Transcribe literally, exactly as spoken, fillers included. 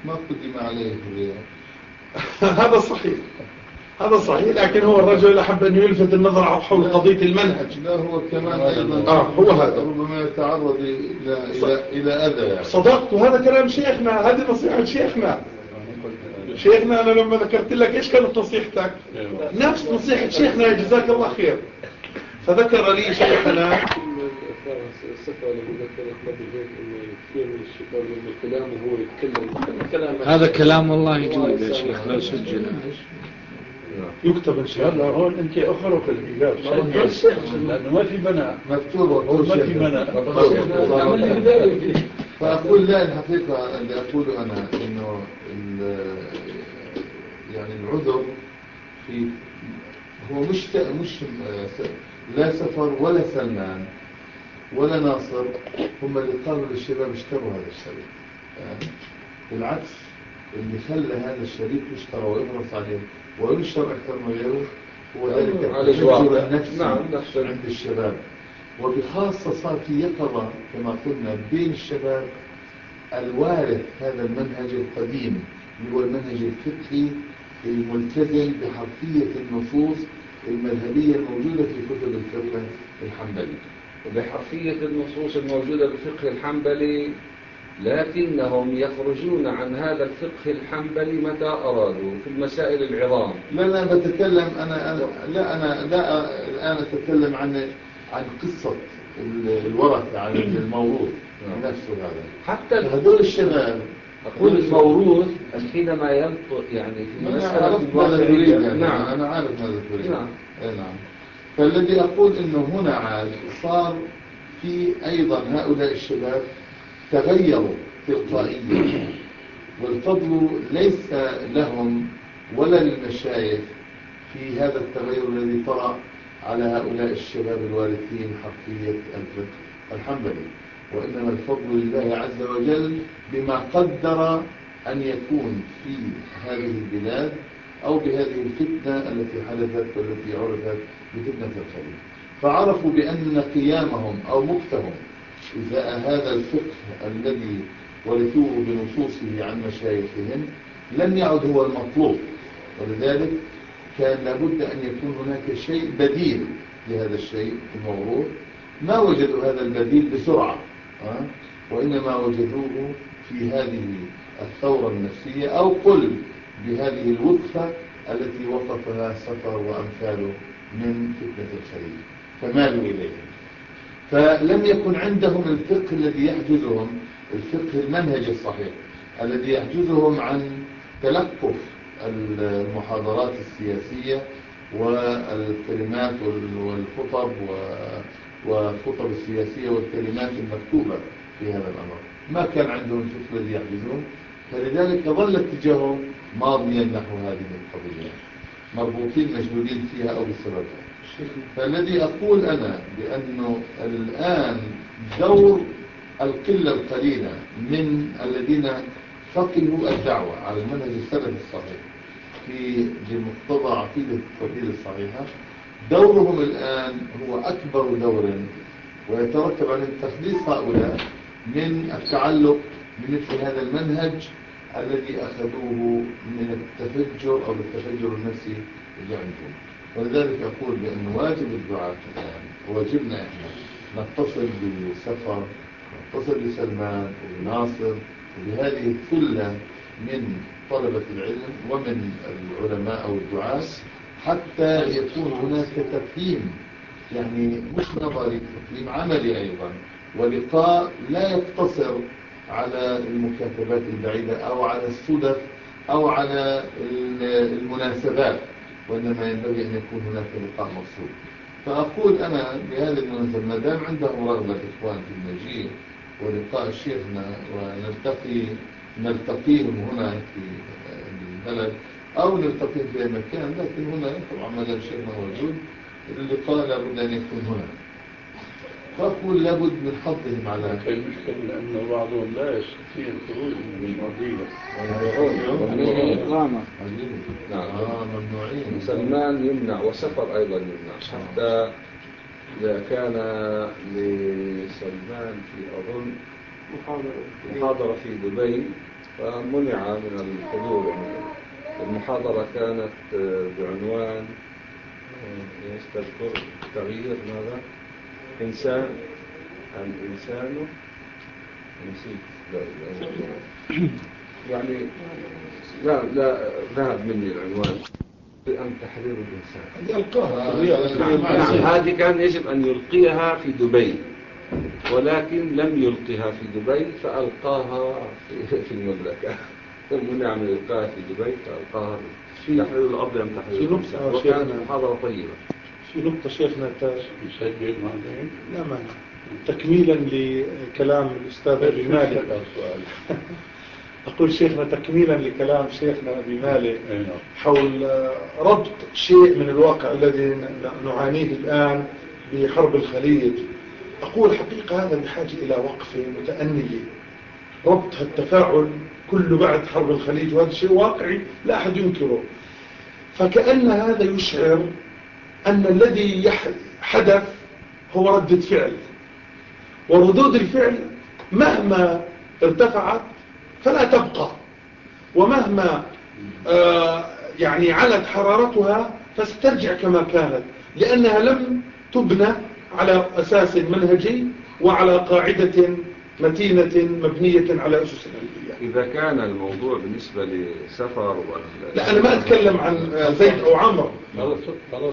ما قدم عليه الرياء. هذا صحيح، هذا صحيح، لكن هو الرجل أحب أن يلفت النظر حول قضية المنهج. لا هو كمان أيضا آه هو هذا ربما يتعرض إلى إلى إلى أذى يعني. صدقت، وهذا كلام شيخنا، هذه نصيحة شيخنا. شيخنا أنا لما ذكرت لك إيش كانت نصيحتك؟ نفس نصيحة شيخنا جزاك الله خير. فذكر لي شيخنا هذا كلام الله يجوز يا شيخ لو سجل يكتب إن شاء الله. هون أنت أخروا في الإجابة لأنه ما في بناء مكتوب ما في بناء. فأقول لا، الحقيقة اللي أقوله أنا إنه يعني العذر في هو مش مش لا سفر ولا سلمان ولا ناصر هم اللي قالوا للشباب اشتروا هذا الشريك. بالعكس اللي خلى هذا الشريك يشترى ويحرص عليه وينشر أكثر من غيره هو ذلك التفجر النفسي عند الشباب، وبخاصة صار في يقظة كما قلنا بين الشباب الوارث هذا المنهج القديم اللي هو المنهج الفقهي الملتزم بحرفية النصوص المذهبية الموجودة في كتب الفقه الحنبلي. بحرفية النصوص الموجودة بالفقه الحنبلي، لكنهم يخرجون عن هذا الفقه الحنبلي متى أرادوا في المسائل العظام. لا أنا بتكلم أنا, أنا لا أنا لا الآن أتكلم عن عن قصة الورثة عن الموروث نفسه. هذا حتى هذول الشباب أقول الموروث حينما ينطق يعني في مسألة الواقعية. نعم أنا عارف ماذا تريد. نعم. نعم. فالذي أقول إنه هنا عاد صار في أيضا هؤلاء الشباب تغيروا تلقائيا، والفضل ليس لهم ولا للمشايخ في هذا التغير الذي طرأ على هؤلاء الشباب الوارثين حرفية الفقه الحنبلي، وإنما الفضل لله عز وجل بما قدر أن يكون في هذه البلاد أو بهذه الفتنة التي حدثت والتي عرفت بفتنة الخليل. فعرفوا بأن قيامهم أو مكتهم إزاء هذا الفقه الذي ورثوه بنصوصه عن مشايخهم لم يعد هو المطلوب، ولذلك كان لابد أن يكون هناك شيء بديل لهذا الشيء الموروث. ما وجدوا هذا البديل بسرعة، وإنما وجدوه في هذه الثورة النفسية أو قل بهذه الوقفة التي وقفها سفر وأمثاله من فتنة الخليل، فمالوا إليه. فلم يكن عندهم الفقه الذي يحجزهم، الفقه المنهج الصحيح الذي يحجزهم عن تلقف المحاضرات السياسية والكلمات والخطب والخطب السياسية والكلمات المكتوبة في هذا الأمر. ما كان عندهم الفقه الذي يحجزهم، فلذلك ظل اتجاههم ماضيا نحو هذه القضية، مربوطين مشدودين فيها أو بسببها. فالذي أقول أنا بأنه الآن دور القلة القليلة من الذين فقهوا الدعوة على المنهج السلفي الصحيح في بمقتضى عقيدة التوحيد الصحيحة، دورهم الآن هو أكبر دور، ويترتب على تخليص هؤلاء من التعلق بمثل هذا المنهج الذي أخذوه من التفجر أو التفجر النفسي اللي عندهم. ولذلك أقول بأن واجب الدعاة الآن واجبنا إحنا نتصل بسفر، نتصل بسلمان وبناصر وبهذه الثلة من طلبة العلم ومن العلماء أو الدعاة، حتى يكون هناك تفهيم يعني مش نظري، تفهيم عملي أيضا، ولقاء لا يقتصر على المكاتبات البعيدة أو على الصدف أو على المناسبات، وإنما ينبغي أن يكون هناك لقاء مقصود. فأقول أنا بهذا المناسبة ما دام عندهم رغبة إخوان في المجيء ولقاء شيخنا ونلتقي نلتقيهم هنا في البلد أو نلتقيهم في مكان، لكن هنا طبعا ما دام شيخنا موجود اللقاء لابد أن يكون هنا. فأقول لابد من حظهم على المشكلة لأن بعضهم لا يستطيع الخروج من المرضية إقامة. آه ممنوعين. سلمان يمنع وسفر أيضا يمنع، حتى إذا كان لسلمان في أظن محاضرة في دبي فمنع من الحضور. يعني المحاضرة كانت بعنوان ايش تذكر؟ تغيير ماذا؟ إنسان الإنسان نسيت. لا لا يعني لا لا ذهب مني العنوان. بأن تحرير الإنسان ألقاها. نعم هذه كان يجب أن يلقيها في دبي، ولكن لم يلقيها في دبي فألقاها في, في المملكة. منع من إلقاها في دبي فألقاها في تحرير الأرض أم تحرير الإنسان، وكانت محاضرة طيبة. في نقطة شيخنا يسجل معنا. لا مانع تكميلا لكلام الأستاذ أبي مالك. أقول شيخنا تكميلا لكلام شيخنا أبي مالك حول ربط شيء من الواقع الذي نعانيه الآن بحرب الخليج. أقول حقيقة هذا بحاجة إلى وقفة متأنية، ربط التفاعل كله بعد حرب الخليج، وهذا شيء واقعي لا أحد ينكره. فكأن هذا يشعر أن الذي حدث هو ردة فعل، وردود الفعل مهما ارتفعت فلا تبقى، ومهما آه يعني علت حرارتها فسترجع كما كانت، لأنها لم تبنى على أساس منهجي وعلى قاعدة متينة مبنية على أسس علمية. إذا كان الموضوع بالنسبة لسفر ولا لا أنا ما أتكلم عن زيد أو عمرو.